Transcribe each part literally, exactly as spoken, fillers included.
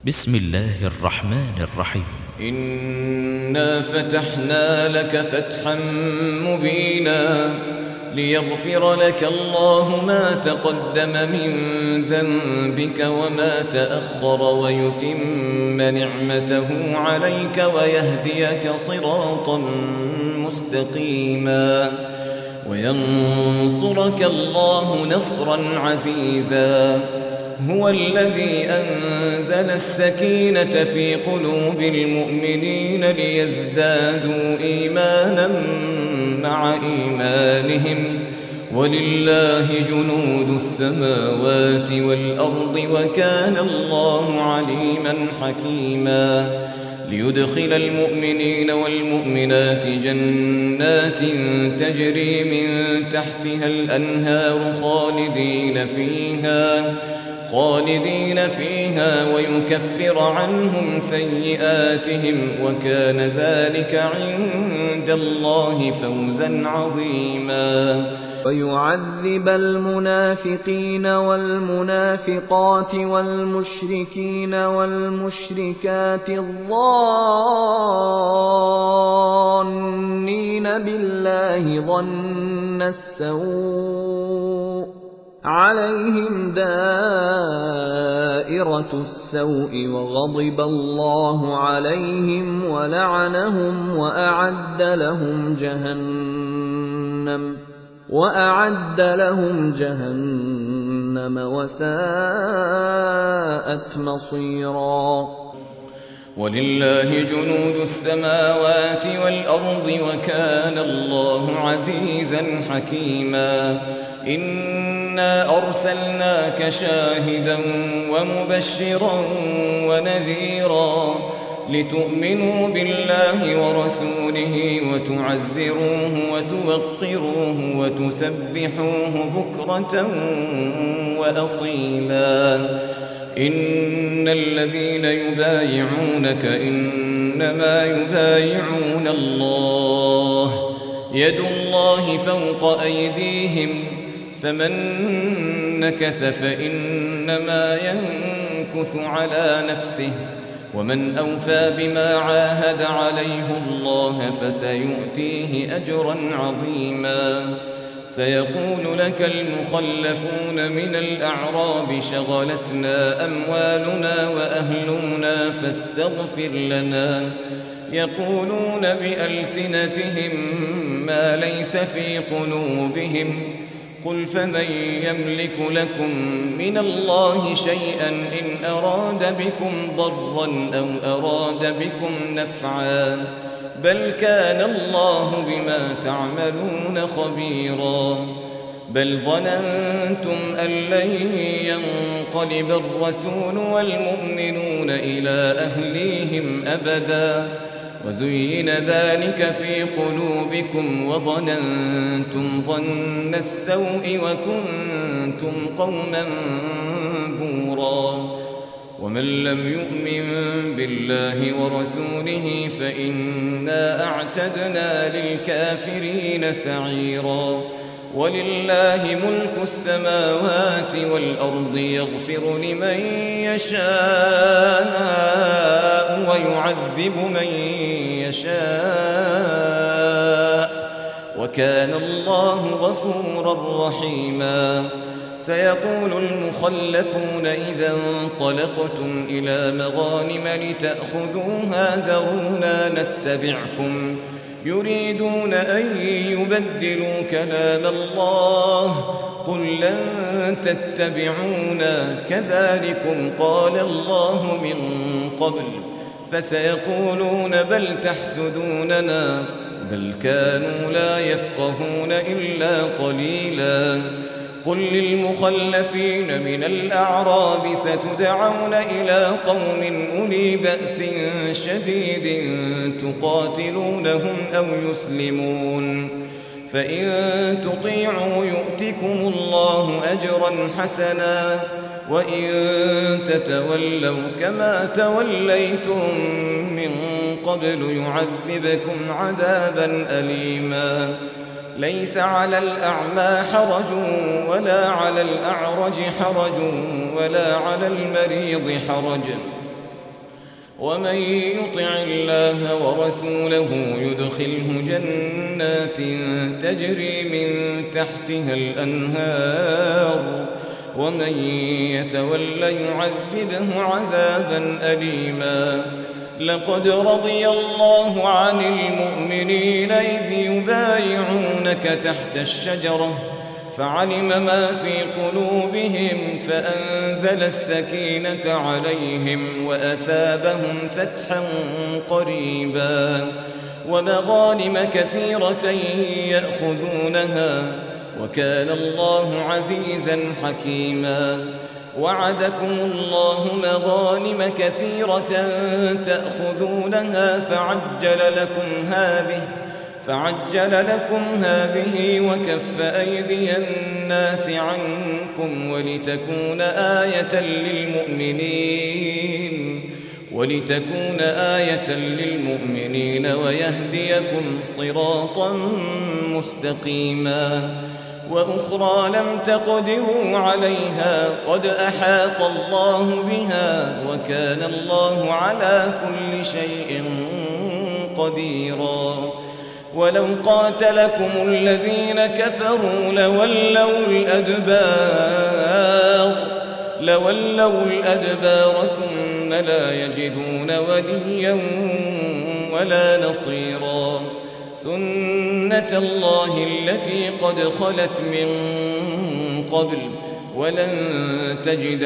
بسم الله الرحمن الرحيم. إنا فتحنا لك فتحا مبينا ليغفر لك الله ما تقدم من ذنبك وما تأخر ويتم نعمته عليك ويهديك صراطا مستقيما وينصرك الله نصرا عزيزا. هو الذي أنزل السكينة في قلوب المؤمنين ليزدادوا إيمانا مع إيمانهم ولله جنود السماوات والأرض وكان الله عليما حكيما. ليدخل المؤمنين والمؤمنات جنات تجري من تحتها الأنهار خالدين فيها خالدين فيها ويكفر عنهم سيئاتهم وكان ذلك عند الله فوزا عظيما. ويعذب المنافقين والمنافقات والمشركين والمشركات الظانين بالله ظن السوء عليهم دائرة السوء وغضب الله عليهم ولعنهم وأعد لهم جهنم وأعد لهم جهنم وساءت مصيرا. ولله جنود السماوات والأرض وكان الله عزيزا حكيما. إنا أرسلناك شاهدا ومبشرا ونذيرا لتؤمنوا بالله ورسوله وتعزروه وتوقروه وتسبحوه بكرة وأصيلا. إن الذين يبايعونك إنما يبايعون الله يد الله فوق أيديهم فمن نكث فإنما ينكث على نفسه ومن أوفى بما عاهد عليه الله فسيؤتيه أجرا عظيما. سيقول لك المخلفون من الأعراب شغلتنا أموالنا وأهلنا فاستغفر لنا يقولون بألسنتهم ما ليس في قلوبهم قل فمن يملك لكم من الله شيئا إن أراد بكم ضرا أو أراد بكم نفعا بل كان الله بما تعملون خبيرا. بل ظننتم أن لن ينقلب الرسول والمؤمنون إلى أهليهم أبدا وزين ذلك في قلوبكم وظننتم ظن السوء وكنتم قوما بورا. ومن لم يؤمن بالله ورسوله فإنا أعتدنا للكافرين سعيرا. ولله ملك السماوات والأرض يغفر لمن يشاء ويعذب من يشاء وكان الله غفورا رحيما. سيقول المخلفون إذا انطلقتم إلى مغانم لتأخذوها ذرونا نتبعكم يريدون أن يبدلوا كلام الله قل لن تتبعونا كذلكم قال الله من قبل فسيقولون بل تحسدوننا بل كانوا لا يفقهون إلا قليلا. قل للمخلفين من الأعراب ستدعون إلى قوم أولي بأس شديد تقاتلونهم أو يسلمون فإن تطيعوا يؤتكم الله أجرا حسنا وإن تتولوا كما توليتم من قبل يعذبكم عذابا أليما. ليس على الأعمى حرج ولا على الأعرج حرج ولا على المريض حرج ومن يطع الله ورسوله يدخله جنات تجري من تحتها الأنهار ومن يتول يعذبه عذابا أليما. لقد رضي الله عن المؤمنين إذ يبايعونك تحت الشجرة فعلم ما في قلوبهم فأنزل السكينة عليهم وأثابهم فتحا قريبا ومغانم كثيرة يأخذونها وكان الله عزيزا حكيما. وعدكم الله مغانم كثيرة تأخذونها فعجل لكم هذه فعجل لكم هذه وكف أيدي الناس عنكم ولتكون آية للمؤمنين ولتكون آية للمؤمنين ويهديكم صراطا مستقيما. وأخرى لم تقدروا عليها قد أحاط الله بها وكان الله على كل شيء قديرا. ولو قاتلكم الذين كفروا لولوا الأدبار لولوا الأدبار ثم لا يجدون وليا ولا نصيرا. سنة الله التي قد خلت من قبل ولن تجد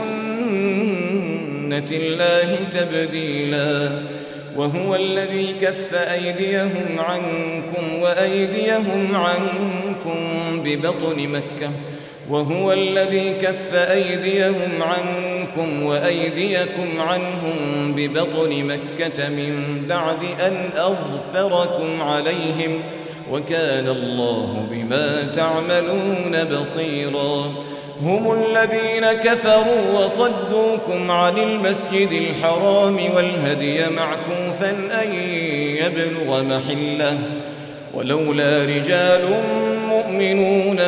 لسنة الله تبديلا. وهو الذي كف أيديهم عنكم وأيديهم عنكم ببطن مكة وهو الذي كف أيديهم عنكم وأيديكم عنهم ببطن مكة من بعد أن أظفركم عليهم وكان الله بما تعملون بصيرا. هم الذين كفروا وصدوكم عن المسجد الحرام والهدي معكوفا أن يبلغ محله ولولا رجال مؤمنون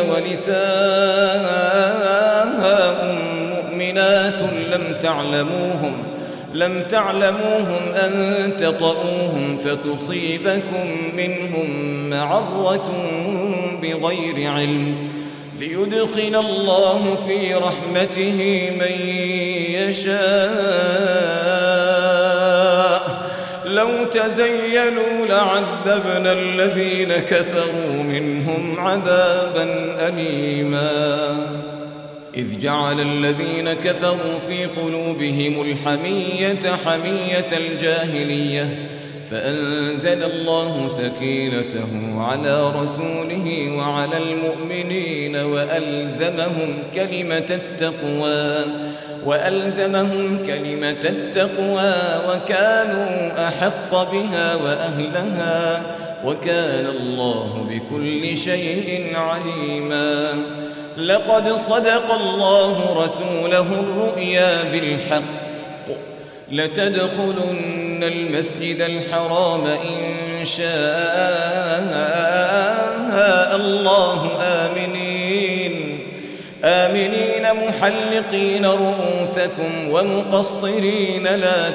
ونساء مؤمنات لم تعلموهم لم تعلموهم أن تطؤوهم فتصيبكم منهم معرة بغير علم ليدخل الله في رحمته من يشاء. لو تزيلوا لعذبنا الذين كفروا منهم عذابا أليما. إذ جعل الذين كفروا في قلوبهم الحمية حمية الجاهلية فأنزل الله سكينته على رسوله وعلى المؤمنين وألزمهم كلمة التقوى وألزمهم كلمة التقوى وكانوا أحق بها وأهلها وكان الله بكل شيء عليما. لقد صدق الله رسوله الرؤيا بالحق لتدخلن المسجد الحرام إن شاء الله آمنين آمنين محلقين رؤوسكم ومقصرين لا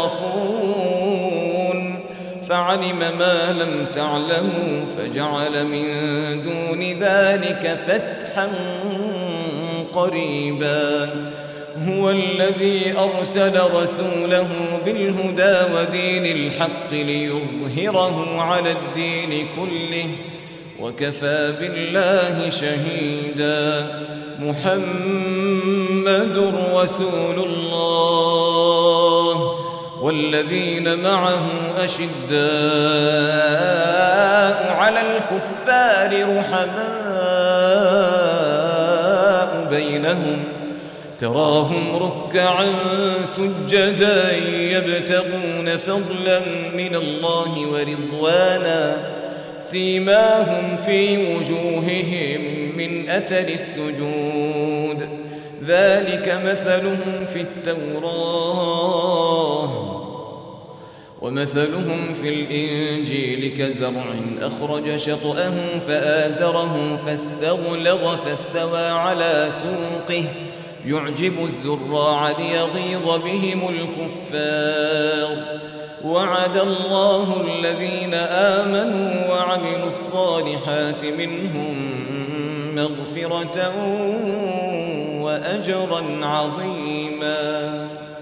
تخافون فعلم ما لم تعلموا فجعل من دون ذلك فتحا قريبا. هو الذي أرسل رسوله بالهدى ودين الحق ليظهره على الدين كله وكفى بالله شهيدا. محمد رسول الله والذين معه أشداء على الكفار رحماء بينهم تراهم ركعا سجدا يبتغون فضلا من الله ورضوانا سيماهم في وجوههم من أثر السجود ذلك مثلهم في التوراة ومثلهم في الإنجيل كزرع أخرج شطأه فآزره فاستغلظ فاستوى على سوقه يعجب الزراع ليغيظ بهم الكفار وعد الله الذين آمنوا وعملوا الصالحات منهم مغفرة وأجرا عظيما.